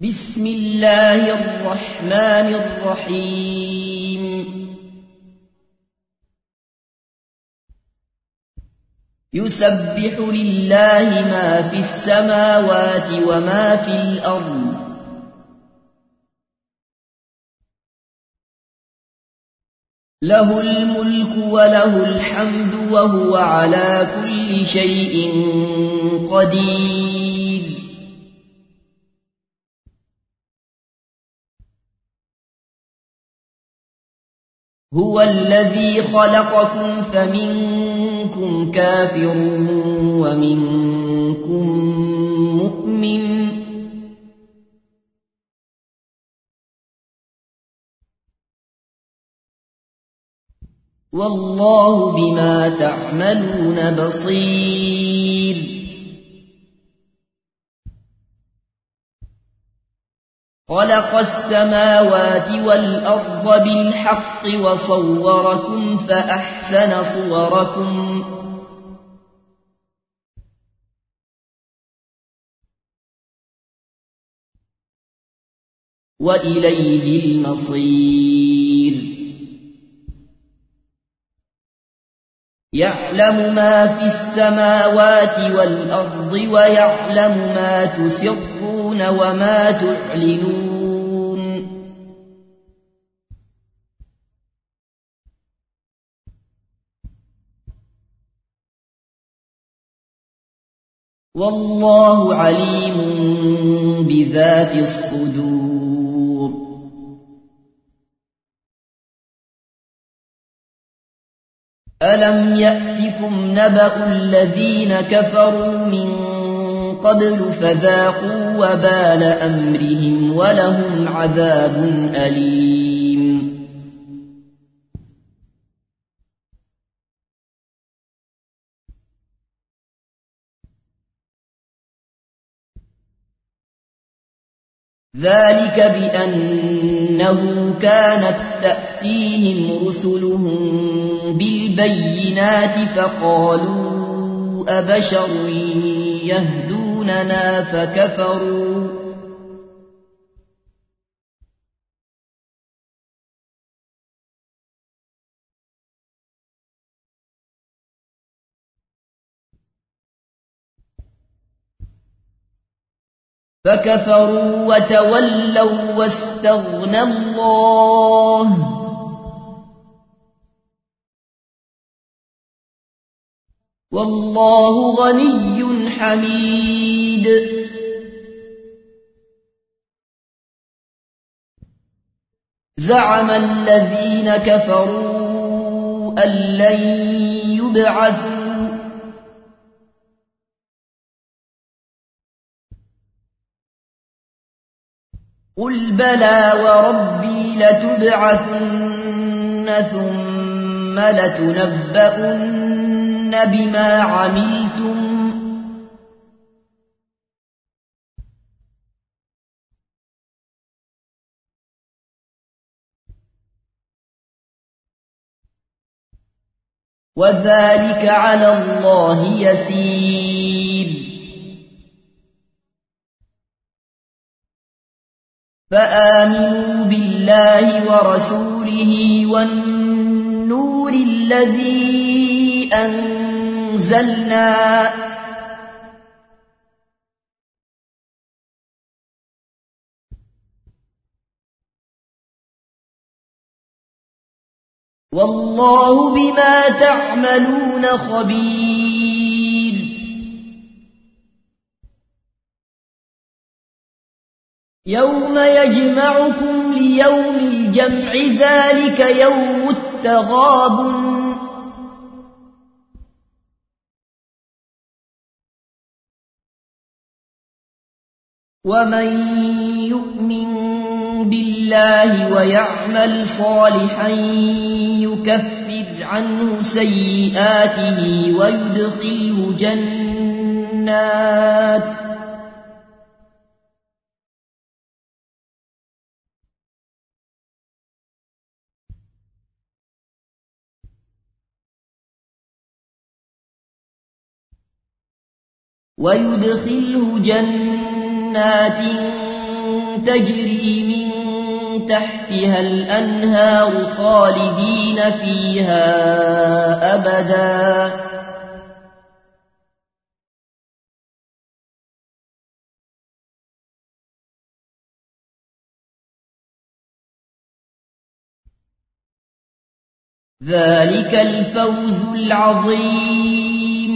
بسم الله الرحمن الرحيم يسبح لله ما في السماوات وما في الأرض له الملك وله الحمد وهو على كل شيء قدير هو الذي خلقكم فمنكم كافر ومنكم مؤمن والله بما تعملون بصير خلق السماوات والأرض بالحق وصوركم فأحسن صوركم وإليه المصير يعلم ما في السماوات والأرض ويعلم ما تسرون وما تعلنون والله عليم بذات الصدور ألم يأتكم نبأ الذين كفروا من قبل فذاقوا وبال أمرهم ولهم عذاب أليم ذلك بأنه كانت تأتيهم رسلهم بالبينات فقالوا أبشر يهدوننا فكفروا وتولوا واستغنى الله والله غني حميد زعم الذين كفروا أن لن يبعثوا قل بلى وربي لتبعثن ثم لتنبؤن بما عملتم وذلك على الله يسير فآمنوا بالله ورسوله والنور الذي أنزلنا والله بما تعملون خبير يوم يجمعكم ليوم الجمع ذلك يوم التغابن ومن يؤمن بالله ويعمل صالحا يكفر عنه سيئاته ويدخله جنات تجري من تحتها الأنهار خالدين فيها أبدا ذلك الفوز العظيم.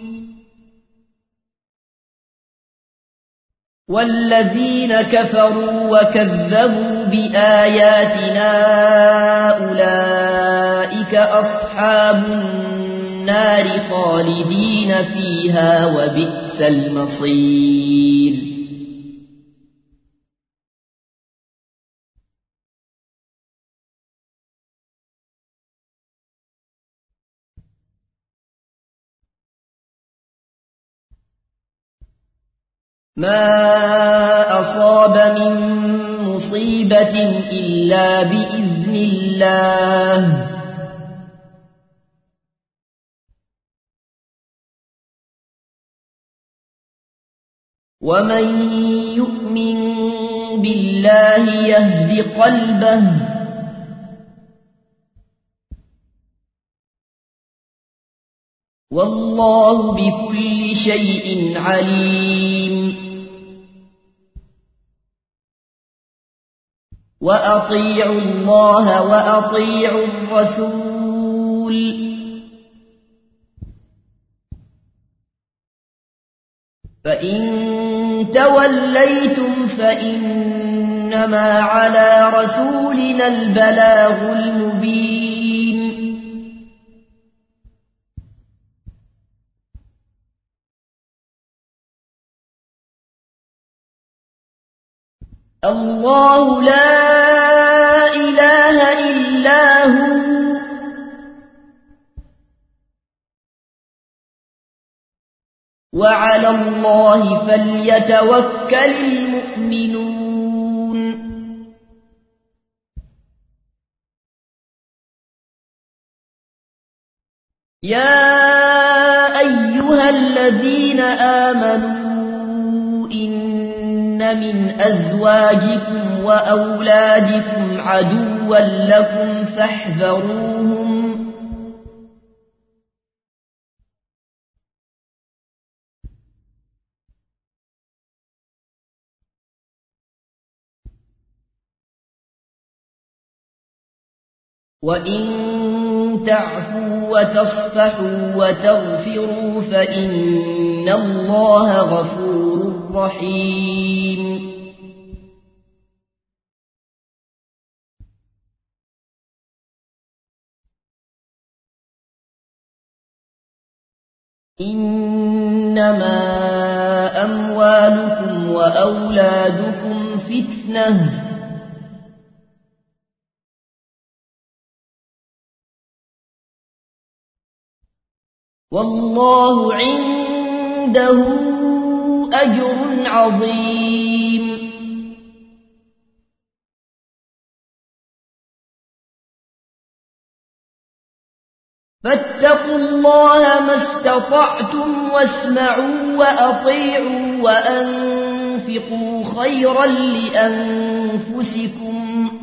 والذين كفروا وكذبوا بآياتنا أولئك أصحاب النار خالدين فيها وبئس المصير. ما أصاب من مصيبة إلا بإذن الله ومن يؤمن بالله يهد قلبه والله بكل شيء عليم. وأطيعوا الله وأطيعوا الرسول فإن توليتم فإنما على رسولنا البلاغ المبين. الله لا إله إلا هو وعلى الله فليتوكل المؤمنون. يا أيها الذين آمنوا إن من أزواجكم وأولادكم عدوا لكم فاحذروهم وإن تعفوا وتصفحوا وتغفروا فإن الله غفور رحيم. إنما أموالكم وأولادكم فتنة والله عنده أجر عظيم. فاتقوا الله ما استطعتم واسمعوا وأطيعوا وأنفقوا خيرا لأنفسكم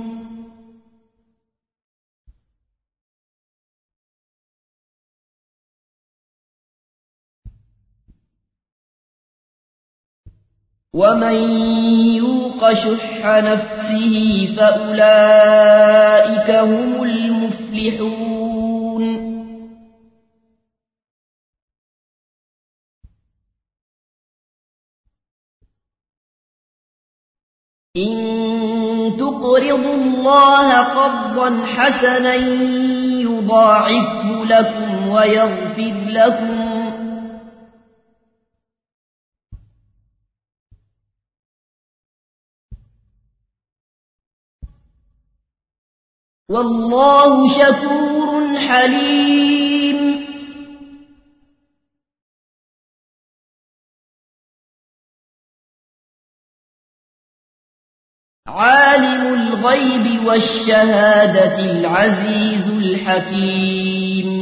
ومن يوق شح نفسه فأولئك هم المفلحون. إن تقرضوا الله قرضا حسنا يضاعفه لكم ويغفر لكم والله شكور حليم. عالم الغيب والشهادة العزيز الحكيم.